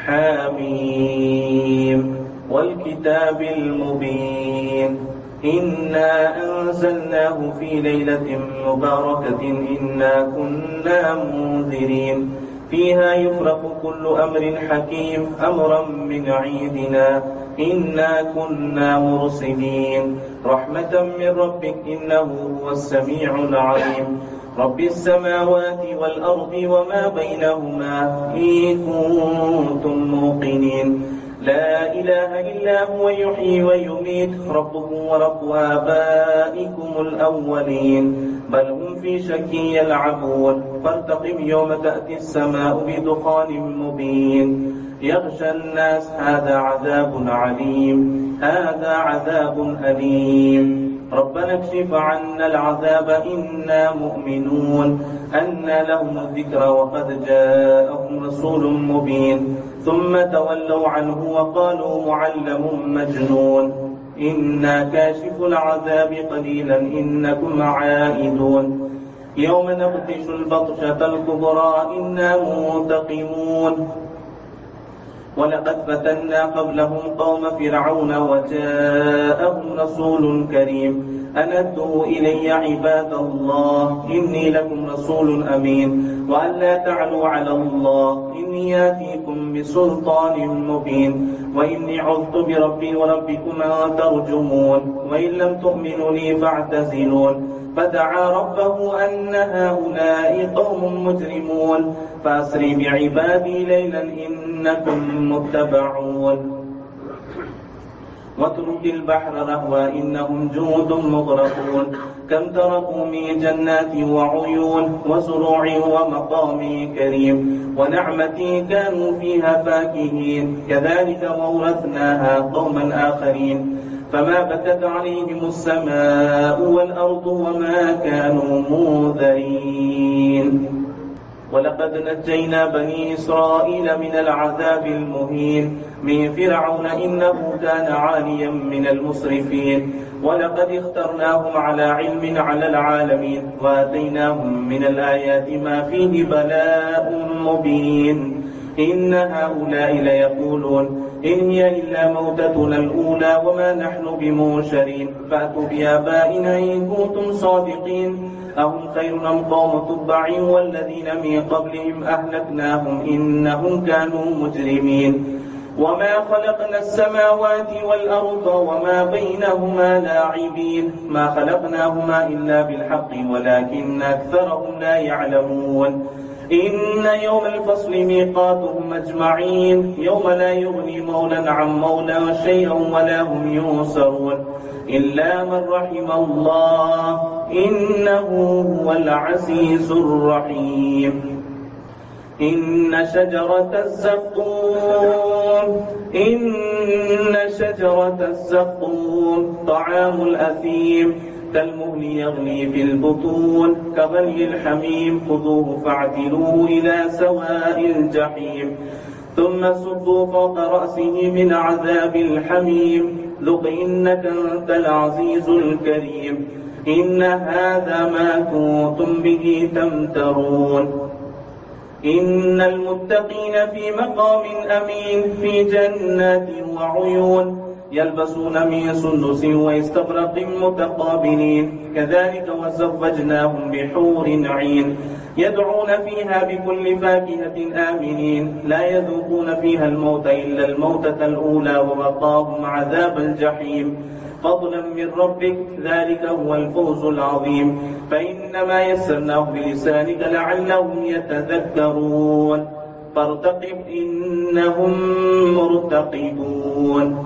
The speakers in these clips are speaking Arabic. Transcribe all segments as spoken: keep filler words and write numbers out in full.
حميم والكتاب المبين إنا أنزلناه في ليلة مباركة إنا كنا منذرين فيها يفرق كل أمر حكيم أمرا من عندنا إنا كنا مرسلين رحمة من ربك إنه هو السميع العليم رب السماوات والأرض وما بينهما إن كنتم موقنين لا إله إلا هو يحيي ويميت ربكم ورب آبائكم الأولين بل هم في شك يلعبون فارتقب يوم تأتي السماء بدخان مبين يغشى الناس هذا عذاب عليم هذا عذاب أليم ربنا اكشف عنا العذاب إنا مؤمنون أنى لهم الذكر وقد جاءهم رسول مبين ثم تولوا عنه وقالوا معلم مجنون إنا كاشف العذاب قليلا إنكم عائدون يوم نبطش البطشة الكبرى إنا منتقمون ولقد فتنا قبلهم قوم فرعون وجاءهم رسول كريم أن أدوا إلي عباد الله إني لكم رسول أمين وأن لا تعلوا على الله إني آتيكم بسلطان مبين وإني عذت بربي وربكم أن ترجمون وإن لم تؤمنوا لي فاعتزلون فدعا ربه أن هؤلاء قوم مجرمون فأسري بعبادي ليلا إنكم متبعون واترك البحر رهوا إنهم جود مغرقون كم تركوا من جنات وعيون وزروع ومقام كريم ونعمة كانوا فيها فاكهين كذلك وورثناها قوما آخرين فما بكت عليهم السماء والأرض وما كانوا منذرين ولقد نجينا بني إسرائيل من العذاب المهين من فرعون إنه كان عاليا من المسرفين ولقد اخترناهم على علم على العالمين وآتيناهم من الآيات ما فيه بلاء مبين إن هؤلاء ليقولون إن هي إلا موتتنا الأولى وما نحن بمنشرين فأتوا بآبائنا إن كنتم صادقين أهم خير أم قوم تبع والذين من قبلهم أهلكناهم إنهم كانوا مجرمين وما خلقنا السماوات والأرض وما بينهما لاعبين ما خلقناهما إلا بالحق ولكن أكثرهم لا يعلمون إن يوم الفصل ميقاتهم أجمعين يوم لا يغني مولى عن مولى شيئا ولا هم ينصرون إلا من رحم الله إنه هو العزيز الرحيم إن شجرة الزقوم إن شجرة الزقوم طعام الأثيم كالمهل يغلي في البطون كغلي الحميم خذوه فاعتلوه إلى سواء الجحيم ثم صبوا فوق رأسه من عذاب الحميم ذق إنك أنت العزيز الكريم إن هذا ما كنتم به تمترون إن المتقين في مقام أمين في جنات وعيون يلبسون من سندس واستبرق متقابلين كذلك وزوجناهم بحور عين يدعون فيها بكل فاكهة آمنين لا يذوقون فيها الموت إلا الموتة الأولى ووقاهم عذاب الجحيم فضلا من ربك ذلك هو الفوز العظيم فإنما يسرناه بلسانك لعلهم يتذكرون فارتقب إنهم مرتقبون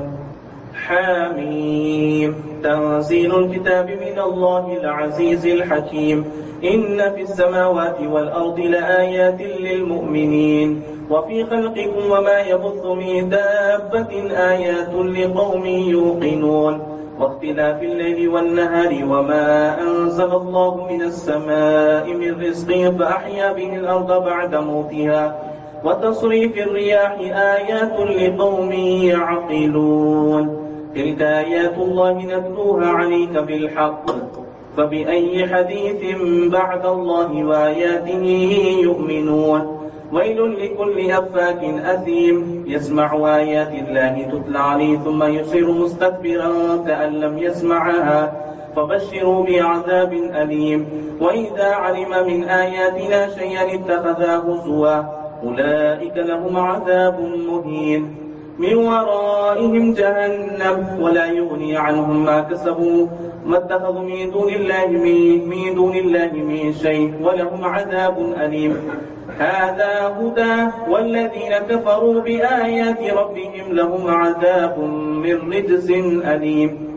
حميم تنزيل الكتاب من الله العزيز الحكيم إن في السماوات والأرض لآيات للمؤمنين وفي خلقكم وما يبث من دابة آيات لقوم يوقنون واختلاف الليل والنهار وما أنزل الله من السماء من رزق فأحيا به الأرض بعد موتها وتصريف الرياح آيات لقوم يعقلون تلك آيات الله نتلوها عليك بالحق فبأي حديث بعد الله وآياته يؤمنون ويل لكل أفاك أثيم يسمع آيات الله تتلى عليه ثم يصير مستكبرا كأن لم يسمعها فبشروا بعذاب أليم وإذا علم من آياتنا شيئا اتخذاه هزوا أولئك لهم عذاب مهين من ورائهم جهنم ولا يغني عنهم ما كسبوا ما اتخذوا من دون الله من, من دون الله من شيء ولهم عذاب أليم هذا هدى والذين كفروا بآيات ربهم لهم عذاب من رجز أليم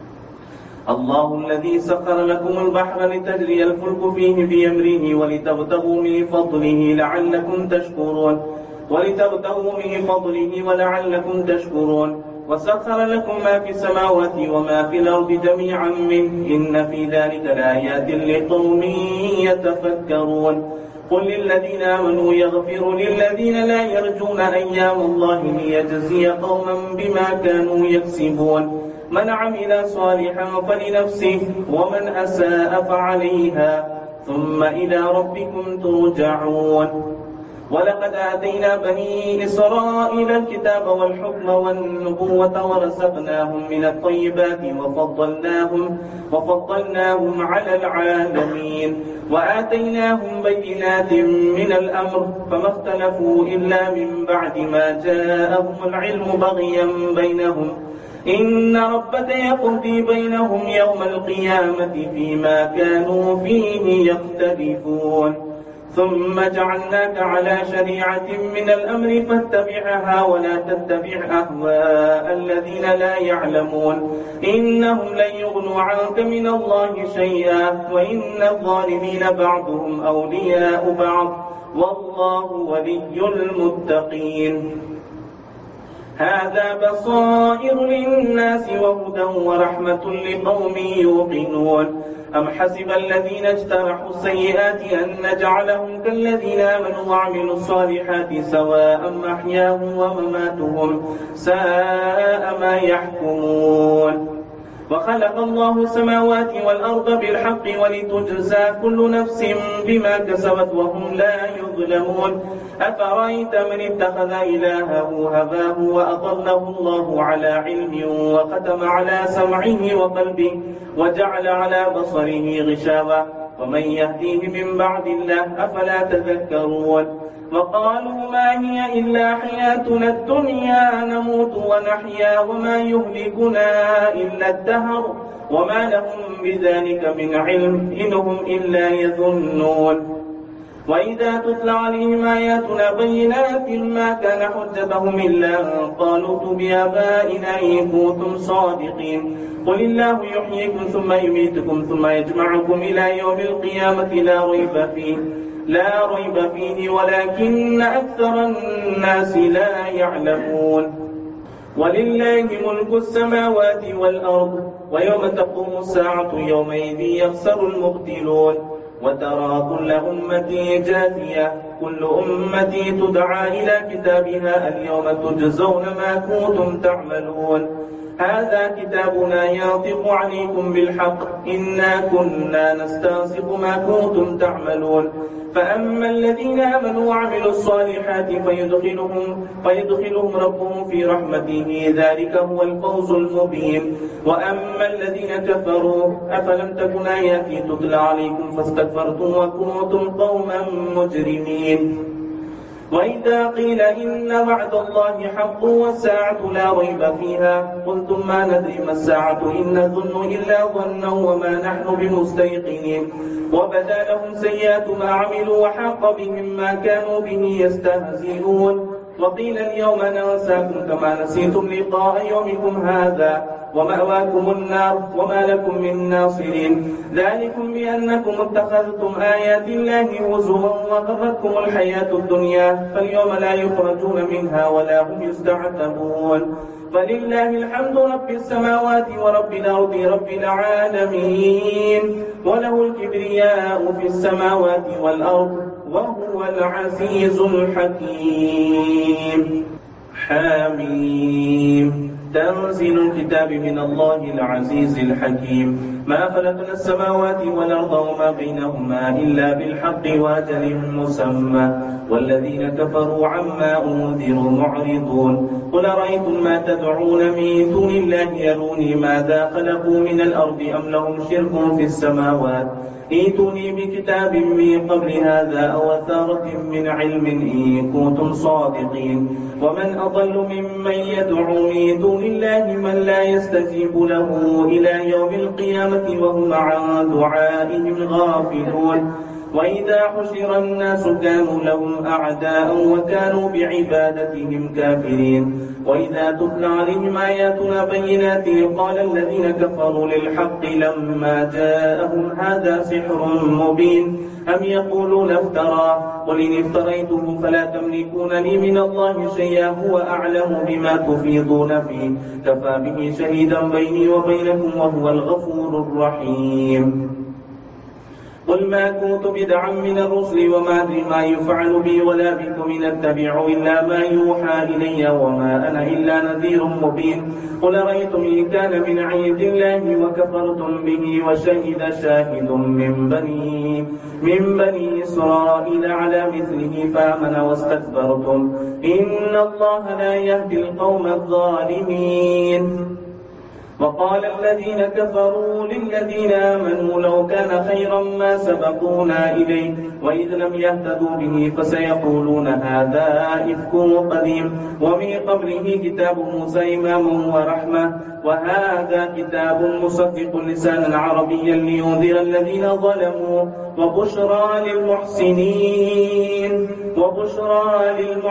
الله الذي سخر لكم البحر لتجري الفلك فيه بأمره ولتبتغوا من فضله لعلكم تشكرون ولتبتغوا من فضله ولعلكم تشكرون وسخر لكم ما في السماوات وما في الأرض جميعا منه إن في ذلك لآيات لقوم يتفكرون قل للذين آمنوا يغفروا للذين لا يرجون أيام الله ليجزي قوما بما كانوا يكسبون من عمل صالحا فلنفسه ومن أساء فعليها ثم إلى ربكم ترجعون ولقد آتينا بني إسرائيل الكتاب والحكم والنبوة ورزقناهم من الطيبات وفضلناهم, وفضلناهم على العالمين وآتيناهم بينات من الأمر فما اختلفوا إلا من بعد ما جاءهم العلم بغيا بينهم إن ربك يقضي بينهم يوم القيامة فيما كانوا فيه يختلفون ثم جعلناك على شريعة من الأمر فاتبعها ولا تتبع أهواء الذين لا يعلمون إنهم لن يغنوا عنك من الله شيئا وإن الظالمين بعضهم أولياء بعض والله ولي المتقين هذا بصائر للناس وهدى ورحمة لقوم يوقنون أم حسب الذين اجترحوا السيئات أن نجعلهم كالذين آمنوا وعملوا الصالحات سواء محياهم ومماتهم ساء ما يحكمون وخلق الله السماوات والأرض بالحق ولتجزى كل نفس بما كسبت وهم لا يظلمون أفرأيت من اتخذ إلهه هواه وأضله الله على علم وختم على سمعه وقلبه وجعل على بصره غشاوة ومن يهديه من بعد الله أفلا تذكرون وقالوا ما هي إلا حياتنا الدنيا نموت ونحيا وما يهلكنا إلا الدهر وما لهم بذلك من علم إنهم إلا يظنون وإذا تتلى عليهم آياتنا بينات ما كان حجتهم إلا أن قالوا بآبائنا إن كنتم صادقين قل الله يحييكم ثم يميتكم ثم يجمعكم إلى يوم القيامة لا ريب فيه لا ريب فيه ولكن أكثر الناس لا يعلمون ولله ملك السماوات والأرض ويوم تقوم الساعة يومئذ يخسر المبطلون وترى كل أمة جاثية كل أمة تدعى إلى كتابها اليوم تجزون ما كنتم تعملون هذا كتابنا ينطق عليكم بالحق إنا كنا نستنسخ ما كنتم تعملون فأما الذين آمنوا وعملوا الصالحات فيدخلهم, فيدخلهم ربهم في رحمته ذلك هو الفوز المبين وأما الذين كفروا أفلم تكن آياتي تتلى عليكم فاستكبرتم وكنتم قوما مجرمين وإذا قيل إن وعد الله حق والساعة لا ريب فيها قلتم ما ندري ما الساعة إن نظن إلا ظنا وما نحن بمستيقنين وبدا لهم سيئات ما عملوا وحاق بهم ما كانوا به يستهزئون وقيل اليوم ننساكم كما نسيتم لقاء يومكم هذا ومأواكم النار وما لكم من ناصرين ذلكم بأنكم اتخذتم آيات الله هزوا وغرتكم الحياة الدنيا فاليوم لا يخرجون منها ولا هم يستعتبون فلله الحمد رب السماوات ورب الأرض رب العالمين وله الكبرياء في السماوات والأرض وهو العزيز الحكيم حميم تنزيل الكتاب من الله العزيز الحكيم. ما خلقنا السماوات والأرض وما بينهما إلا بالحق وأجل مسمى والذين كفروا عما أنذروا معرضون. قل أرأيتم ما تدعون من دون الله أروني ماذا خلقوا من الأرض أم لهم شرك في السماوات ائتوني بكتاب من قبل هذا أو أثارة من علم إن كنتم صادقين. ومن أضل ممن يدعو من دون الله من لا يستجيب له إلى يوم القيامة وهم عن دعائهم غافلون. وإذا حشر الناس كانوا لهم أعداء وكانوا بعبادتهم كافرين. وإذا تتلى عليهم آياتنا بينات قال الذين كفروا للحق لما جاءهم هذا سحر مبين أم يقولون افترى قل إن افتريته فلا تملكون لي من الله شيئا هو أعلم بما تفيضون فيه كفى به شهيدا بيني وبينكم وهو الغفور الرحيم. قل ما كنت بدعا من الرسل وما أدري ما يفعل بي ولا بكم إن أتبع إلا ما يوحى إلي وما أنا إلا نذير مبين. قل أرأيتم إن كان من عند الله وكفرتم به وشهد شاهد من بني من بني إسرائيل على مثله فآمن واستكبرتم إن الله لا يهدي القوم الظالمين. وقال الذين كفروا للذين آمنوا لو كان خيرا ما سبقونا إليه وإذ لم يهتدوا به فسيقولون هذا إفك قديم ومن قبله كتاب موسى إماما ورحمة وهذا كتاب مصدق لسانا عربيا لينذر الذين ظلموا وبشرى للمحسنين وبشرى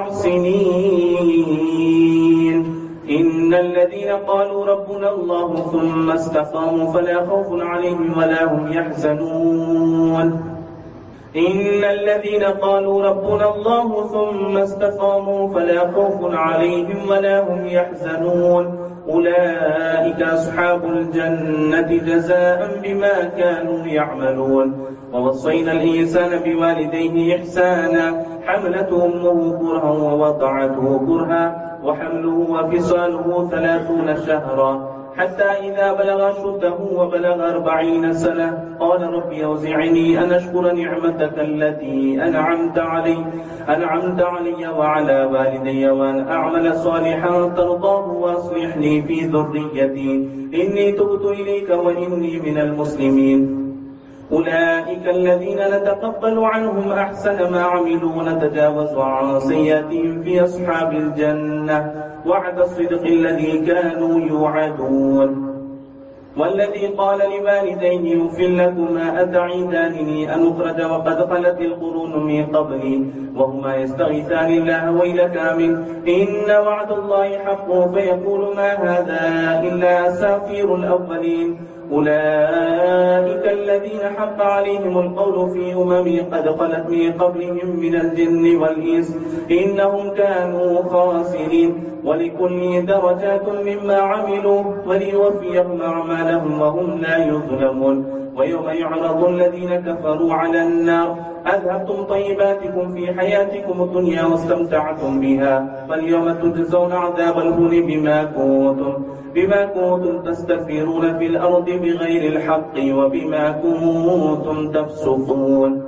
للمحسنين. إن الذين قالوا ربنا الله ثم استقاموا فلا خوف عليهم ولا هم يحزنون. إن الذين قالوا ربنا الله ثم استقاموا فلا خوف عليهم ولا هم يحزنون. أولئك أصحاب الجنة جزاء بما كانوا يعملون. ووصينا الإنسان بوالديه إحسانا حملته أمه كرها ووضعته كرها وحمله وفصاله ثلاثون شهرا حتى إذا بلغ أشده وبلغ أربعين سنة قال رب أوزعني أن أشكر نعمتك التي أنعمت علي أنعمت علي وعلى والدي وأن أعمل صالحا ترضاه وأصلح لي في ذريتي إني تبت إليك وإني من المسلمين. أولئك الذين نتقبل عنهم أحسن ما عملوا ونتجاوز عن سيئاتهم في أصحاب الجنة وعد الصدق الذي كانوا يوعدون. والذي قال لوالديه أف لكما أتعيدانني أن أخرج وقد خلت القرون من قبلي وهما يستغيثان الله ويلك آمن إن وعد الله حق فيقول ما هذا إلا أساطير الأولين. أولئك الذين حق عليهم القول في أمم قد خلت من قبلهم من الجن والإنس إنهم كانوا خاسرين. ولكل درجات مما عملوا وليوفيهم أعمالهم وهم لا يظلمون. ويوم يعرض الذين كفروا على النار أذهبتم طيباتكم في حياتكم الدنيا واستمتعتم بها فاليوم تجزون عذاب الهون بما كنتم بما كنتم تستكبرون في الأرض بغير الحق وبما كنتم تفسقون.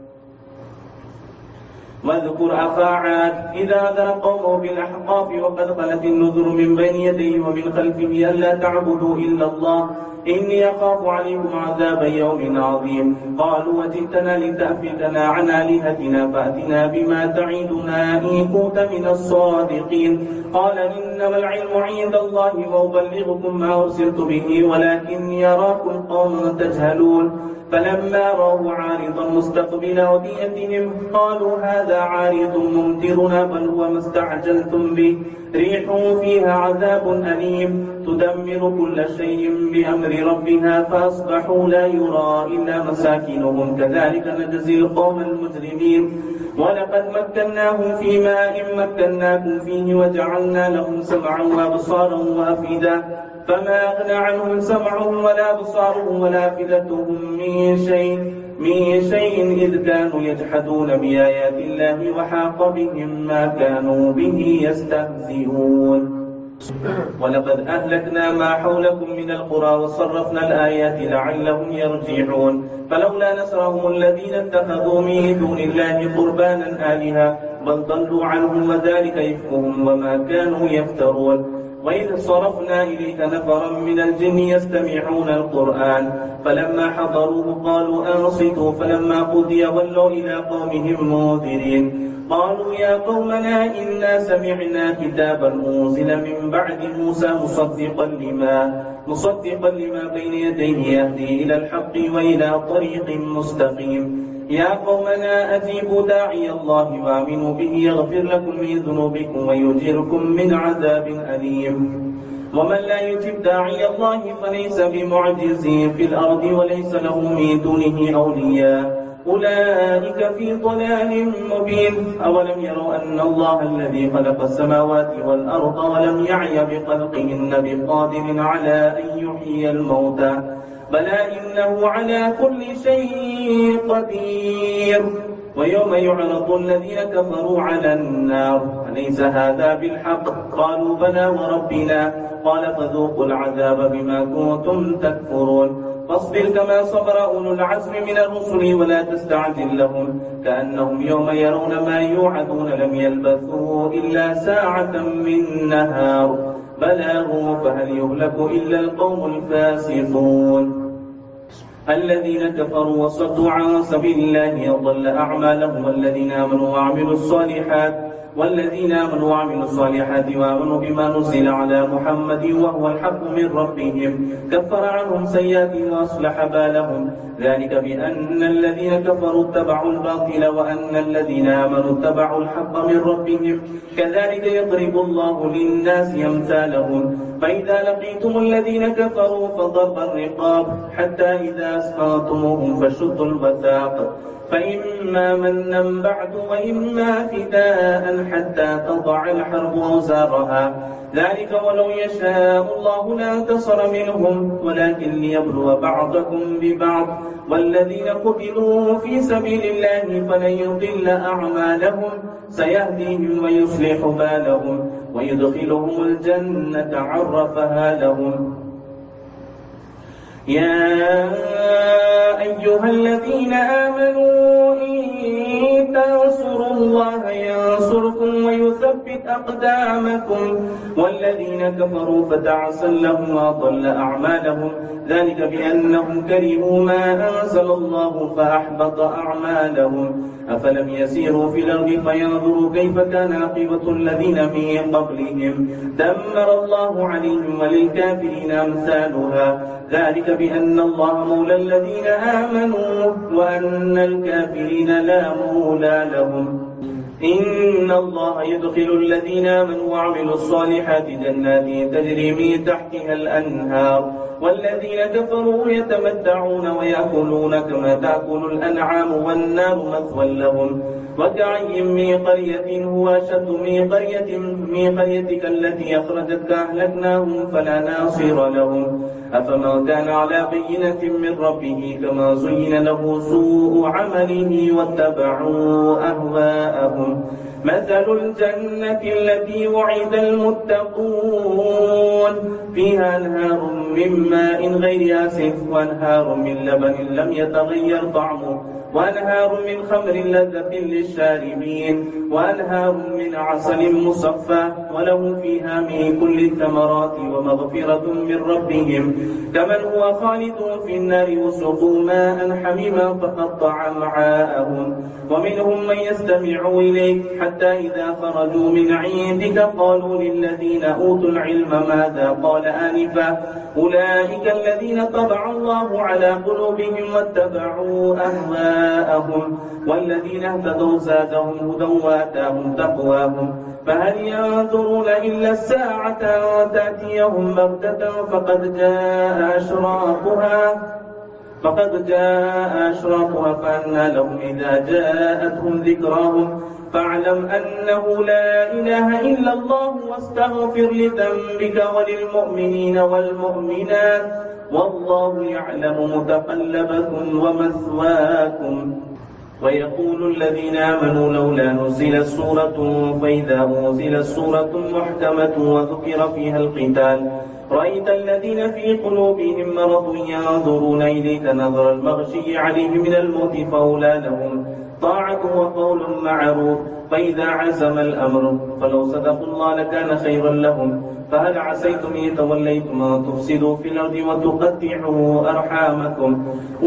واذكر أخا عاد إذا أنذر قومه بالأحقاف وقد خلت النذر من بين يديه ومن خلفه ألا تعبدوا إلا الله إني أخاف عليكم عذاب يوم عظيم. قالوا وجئتنا لتأفكنا عن آلهتنا فأتنا بما تعيدنا إن كنت من الصادقين. قال إنما العلم عند الله وأبلغكم ما أرسلت به ولكني أراكم قوما تجهلون. فلما رأوا عارضا مستقبل أوديتهم قالوا هذا عارض ممطرنا بل هو ما استعجلتم به ريح فيها عذاب أليم تدمر كل شيء بأمر ربها فأصبحوا لا يرى إلا مساكنهم كذلك نجزي القوم المجرمين. ولقد مكناهم في ماء مكناكم فيه وجعلنا لهم سمعا وأبصارا وأفئدة فما أغنى عنهم سمعهم ولا أبصارهم ولا أفئدتهم من شيء من شيء إذ كانوا يجحدون بآيات الله وحاق بهم ما كانوا به يستهزئون. ولقد أهلكنا ما حولكم من القرى وصرفنا الآيات لعلهم يرجعون فلولا نصرهم الذين اتخذوا من دون الله قربانا آلهة بل ضلوا عنهم وذلك إفكهم وما كانوا يفترون وإذ صرفنا إليك نفرا من الجن يستمعون القرآن فلما حضروه قالوا أنصتوا فلما قضي ولوا إلى قومهم منذرين قالوا يا قومنا إنا سمعنا كتابا أنزل من بعد موسى مصدقا لما مصدقا لما بين يديه يهدي إلى الحق وإلى طريق مستقيم يا قومنا أجيبوا داعي الله وآمنوا به يغفر لكم من ذنوبكم ويجيركم من عذاب أليم ومن لا يجب داعي الله فليس بمعجز في الأرض وليس له من دونه أولياء أولئك في ضلال مبين أولم يروا أن الله الذي خلق السماوات والأرض ولم يعي بخلقهن بقادر على أن يحيي الموتى بلى إنه على كل شيء قدير ويوم يعرض الذين كفروا على النار أليس هذا بالحق قالوا بلى وربنا قال فذوقوا العذاب بما كنتم تكفرون فاصبر كما صبر أولو العزم من الرسل ولا تستعجل لهم كأنهم يوم يرون ما يوعدون لم يلبثوا إلا ساعة من نهار بلاغ فهل يهلك إلا القوم الفاسقون الذين كفروا وصدوا عن سبيل الله أضل أعمالهم والذين آمنوا وعملوا الصالحات والذين آمنوا وعملوا الصالحات وآمنوا بما نزل على محمد وهو الحق من ربهم كفر عنهم سيئاتهم وأصلح بالهم ذلك بأن الذين كفروا اتبعوا الباطل وأن الذين آمنوا اتبعوا الحق من ربهم كذلك يضرب الله للناس أمثالهم فإذا لقيتم الذين كفروا فضرب الرقاب حتى إذا أسقطتموهم فشدوا الوثاق فإما منا بعد وإما فداء حتى تضع الحرب أوزارها ذلك ولو يشاء الله لانتصر منهم ولكن ليبلو بعضكم ببعض والذين قتلوا في سبيل الله فلن يضل أعمالهم سيهديهم ويصلح بالهم ويدخلهم الجنة عرفها لهم يا أيها الذين آمنوا إن تنصروا الله ينصركم ويثبت أقدامكم والذين كفروا فتعسا لهم وأضل أعمالهم ذلك بأنهم كرهوا ما أنزل الله فأحبط أعمالهم أفلم يسيروا في الأرض فينظروا كيف كان عاقبة الذين من قبلهم دمر الله عليهم وللكافرين أمثالها ذلك بأن الله مولى الذين آمنوا وأن الكافرين لا مولى لهم إن الله يدخل الذين آمنوا وعملوا الصالحات جنات تجري من تحتها الأنهار والذين كفروا يتمتعون ويأكلون كما تأكل الأنعام والنار مثوى لهم وكأي من قرية هو أشد من قرية من قريتك التي أخرجتك أهلكناهم فلا ناصر لهم أفمن كان على بينة من ربه كما زين له سوء عمله واتبعوا أهواءهم مثل الجنة التي وعد المتقون فيها أنهار من ماء غير آسف وأنهار من لبن لم يتغير طعمه وأنهار من خمر لذة للشاربين وأنهار من عسل مصفى ولهم فيها من كل الثمرات ومغفرة من ربهم كمن هو خالد في النار وسقوا ماء حميما فقطع أمعاءهم ومنهم من يستمع إليك حتى إذا خرجوا من عندك قالوا للذين أوتوا العلم ماذا قال آنفا أولئك الذين طبع الله على قلوبهم واتبعوا أهواءهم والذين اهتدوا زادهم هدى وآتاهم تقواهم فهل ينظرون إلا الساعة تأتيهم بغتة فقد جاء أشراطها فقد جاء أشراطها فأنى لهم إذا جاءتهم ذكراهم فاعلم أنه لا إله إلا الله واستغفر لذنبك وللمؤمنين والمؤمنات والله يعلم متقلبكم ومثواكم ويقول الذين آمنوا لولا نزلت سورة فإذا أنزلت سورة محكمة وذكر فيها القتال رأيت الذين في قلوبهم مرض ينظرون إليك نظر المغشي عليه من الموت فأولى لهم طاعة وقول معروف فإذا عزم الأمر فلو صدقوا الله لكان خيرا لهم فهل عسيتم إن توليتم أن تفسدوا في الأرض وتقطعوا أرحامكم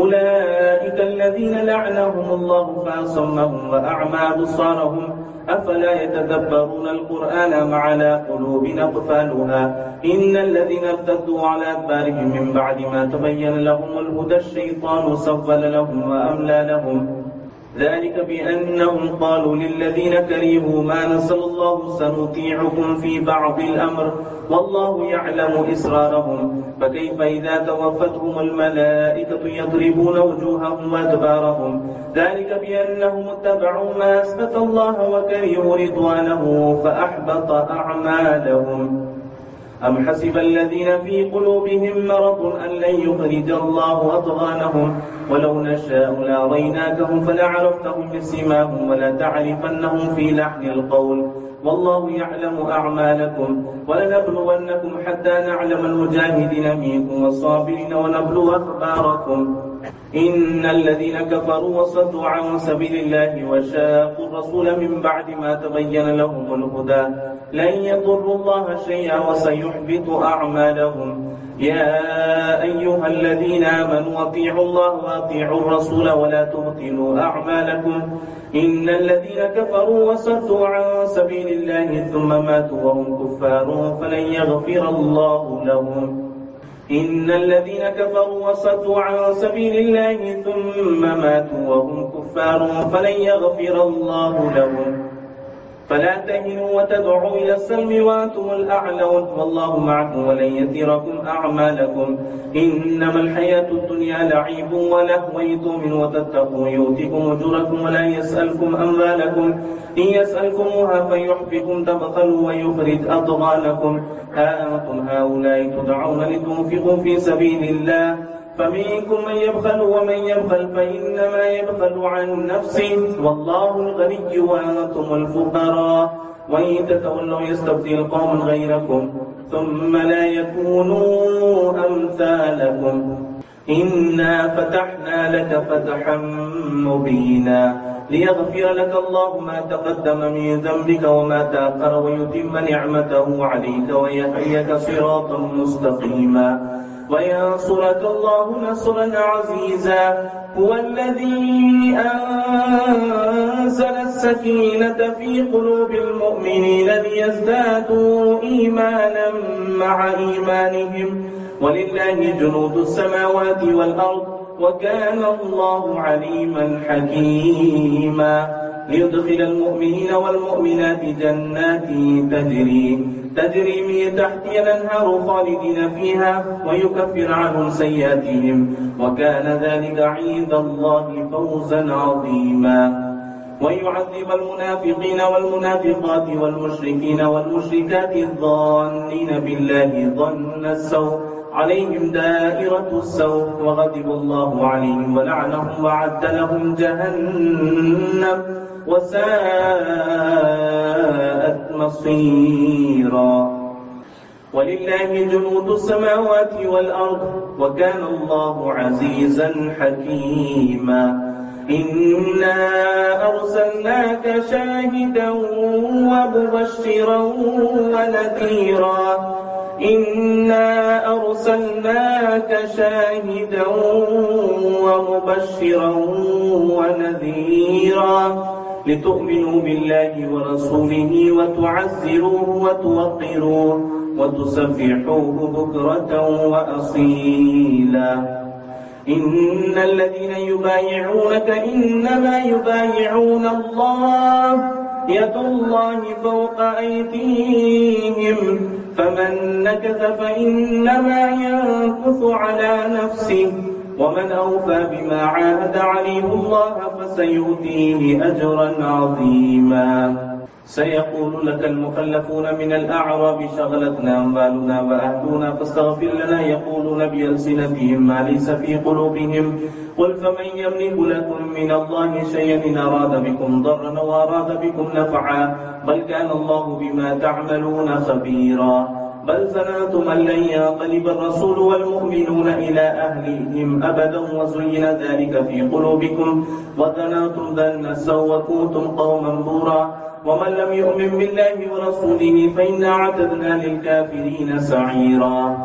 أولئك الذين لعنهم الله فأصمهم وأعمى أبصارهم أفلا يتدبرون القرآن أم على قلوب أقفالها إن الذين ارتدوا على أدبارهم من بعد ما تبين لهم الهدى الشيطان سول لهم وأملى لهم ذلك بأنهم قالوا للذين كرهوا ما نزل الله سنطيعكم في بعض الأمر والله يعلم إسرارهم فكيف إذا توفتهم الملائكة يضربون وجوههم وأدبارهم ذلك بأنهم اتبعوا ما أسخط الله وكرهوا رضوانه فأحبط أعمالهم أم حسب الذين في قلوبهم مرض أن لن يخرج الله أضغانهم ولو نشاء لأريناكهم فلعرفتهم بسيماهم ولتعرفنهم في لحن القول والله يعلم أعمالكم ولنبلونكم حتى نعلم المجاهدين منكم والصابرين ونبلو أخباركم إن الذين كفروا وصدوا عن سبيل الله وشاقوا الرسول من بعد ما تبين لهم الهدى لن يضروا الله شيئا وسيحبط أعمالهم يا أيها الذين آمنوا أطيعوا الله وأطيعوا الرسول ولا تبطلوا أعمالكم إن الذين كفروا وصدوا عن سبيل الله ثم ماتوا وهم كفار فلن يغفر الله لهم إن الذين كفروا وصدوا عن سبيل الله ثم ماتوا وهم كفار فلن يغفر الله لهم فلا تهنوا وتدعوا إلى السلم وأنتم الأعلون والله معكم ولن يتركم أعمالكم إنما الحياة الدنيا لعب ولهو تؤمنوا وتتقوا يؤتكم أجوركم ولا يسألكم أموالكم إن يسألكموها فيحفكم تبخلوا ويخرج أضغانكم ها أنتم هؤلاء تدعون لتنفقوا في سبيل الله فمنكم من يبخل ومن يبخل فإنما يبخل عن نفسه والله الغني وأنتم الفقراء وإن تتولوا يستبدل قوما غيركم ثم لا يكونوا أمثالكم إنا فتحنا لك فتحا مبينا ليغفر لك الله ما تقدم من ذنبك وما تأخر ويتم نعمته عليك ويهديك صراطا مستقيما وينصرك الله نصرا عزيزا هو الذي أنزل السكينة في قلوب المؤمنين ليزدادوا إيمانا مع إيمانهم ولله جنود السماوات والأرض وكان الله عليما حكيما ليدخل المؤمنين والمؤمنات جنات تجري تجري من تحتها الأنهار خالدين فيها ويكفر عنهم سيئاتهم وكان ذلك عند الله فوزا عظيما ويعذب المنافقين والمنافقات والمشركين والمشركات الظانين بالله ظن السوء عليهم دائرة السوء وغضب الله عليهم ولعنهم وعد لهم جهنم وساءت مصيرا ولله جنود السماوات والأرض وكان الله عزيزا حكيما إنا أرسلناك شاهدا ومبشرا ونذيرا إنا أرسلناك شاهدا ومبشرا ونذيرا لتؤمنوا بالله ورسوله وتعزروه وتوقروه وتسبحوه بكرة وأصيلا إن الذين يبايعونك إنما يبايعون الله يد الله فوق أيديهم فمن نكث فإنما ينكث على نفسه ومن أوفى بما عاهد عليه الله فسيؤتيه أجرا عظيما سيقول لك المخلفون من الأعراب شغلتنا أموالنا وأهلنا فاستغفر لنا يقولون بألسنتهم ما ليس في قلوبهم قل فمن يملك لكم من الله شيئا إن أراد بكم ضرا وأراد بكم نفعا بل كان الله بما تعملون خبيرا بل ظننتم أن لن ينقلب الرسول والمؤمنون إلى أهلهم أبدا وزين ذلك في قلوبكم وظننتم ظن السوء وكنتم قوما بورا ومن لم يؤمن بالله ورسوله فإنا اعتدنا للكافرين سعيرا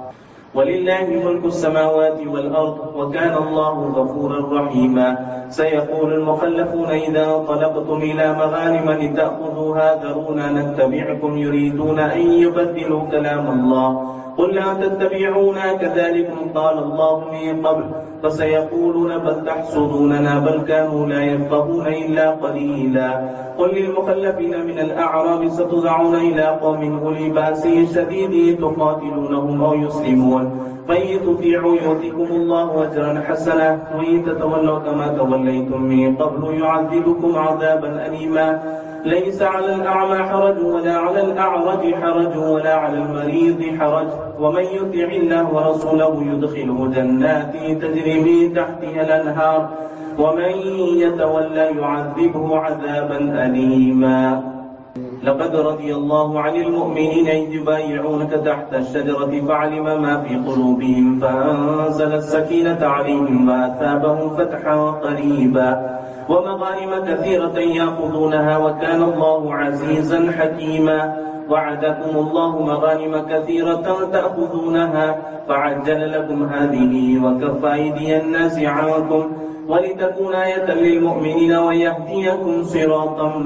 ولله ملك السماوات والأرض وكان الله غفورا رحيما سيقول المخلفون إذا انطلقتم إلى مغانم لتأخذوها ذرونا نتبعكم يريدون أن يبدلوا كلام الله قل لا تتبعونا كذلكم قال الله من قبل فسيقولون بل تحسدوننا بل كانوا لا يفقهون إلا قليلا قل للمخلفين من الأعراب ستدعون إلى قوم أولي بأس شديد تقاتلونهم أو يسلمون فإن تطيعوا يؤتكم الله أجرا حسنا وإن تتولوا كما توليتم من قبل يعذبكم عذابا أليما ليس على الأعمى حرج ولا على الأعرج حرج ولا على المريض حرج ومن يطع الله ورسوله يدخله جنات تجري من تحتها الأنهار ومن يتولى يعذبه عذابا أليما لقد رضي الله عن المؤمنين إذ يبايعونك تحت الشجرة فعلم ما في قلوبهم فأنزل السكينة عليهم وأثابهم فتحا قريبا ومغانم كثيرة يأخذونها وكان الله عزيزا حكيما وعدكم الله مغانم كثيرة تأخذونها فعجل لكم هذه وكف أيدي الناس عنكم ولتكون آية للمؤمنين ويهديكم صراطا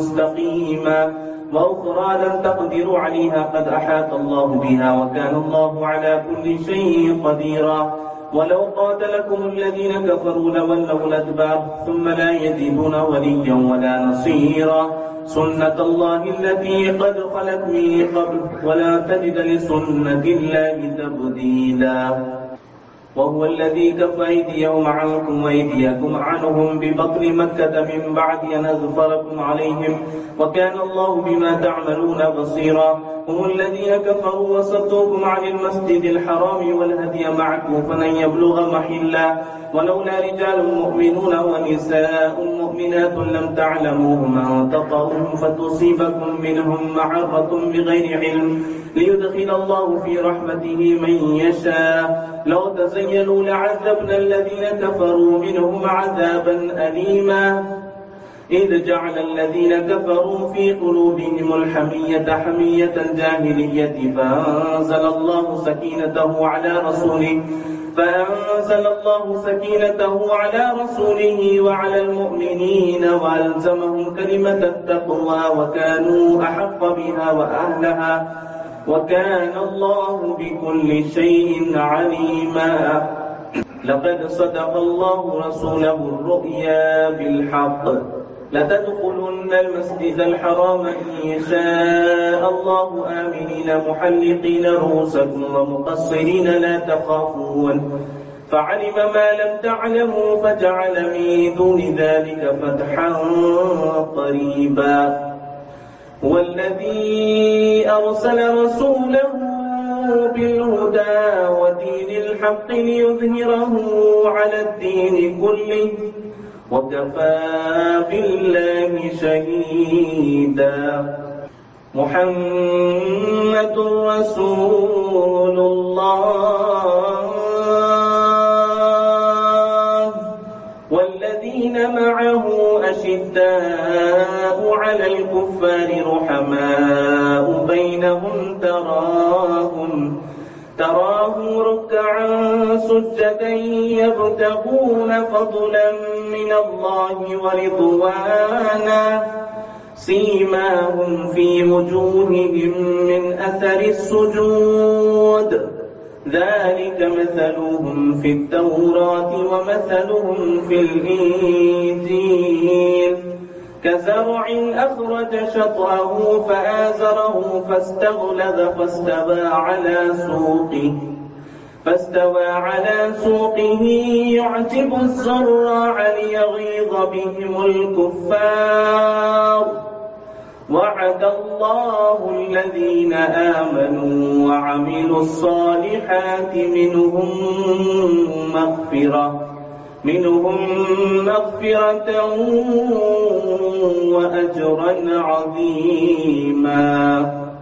مستقيما وأخرى لم تقدروا عليها قد أحاط الله بها وكان الله على كل شيء قديرا ولو قاتلكم الذين كفروا لولوا الأدبار ثم لا يجدون وليا ولا نصيرا سنة الله التي قد خلت من قبل ولا تجد لسنة الله تبديلا وهو الذي كف أيديهم عنكم وأيديكم عنهم ببطن مكة من بعد أن أظفركم عليهم وكان الله بما تعملون بصيرا هم الذين كفروا وصدوكم عن المسجد الحرام والهدي معكوفا أن يبلغ محلا ولولا رجال مؤمنون ونساء مؤمنات لم تعلموهم أن تطؤوهم فتصيبكم منهم معرة بغير علم ليدخل الله في رحمته من يشاء لو تزينوا لعذبنا الذين كفروا منهم عذابا أليما إذ جعل الذين كفروا في قلوبهم الحمية حمية الجاهلية فأنزل الله سكينته على رسوله فأنزل الله سكينته على رسوله وعلى المؤمنين وألزمهم كلمة التقوى وكانوا أحق بها وأهلها وكان الله بكل شيء عليما لقد صدق الله رسوله الرؤيا بالحق لتدخلن المسجد الحرام إن شاء الله آمنين محلقين رؤوسكم ومقصرين لا تخافون فعلم ما لم تعلموا فجعل من دون ذلك فتحا قريبا هو الذي أرسل رسوله بالهدى ودين الحق ليظهره على الدين كله وكفى بالله شهيدا محمد رسول الله والذين معه أشداء على الكفار رحماء بينهم تراهم تراهم ركعا سجدا يبتغون فضلا من الله ورضوانا سيماهم في وجوههم من أثر السجود ذلك مثلهم في التوراة ومثلهم في الإنجيل كزرع أخرج شطأه فآزره فاستغلظ فاستوى على سوقه فاستوى على سوقه يعجب الزراع ليغيظ بهم الكفار وعد الله الذين آمنوا وعملوا الصالحات منهم مغفرة منهم مغفرة وأجرا عظيما.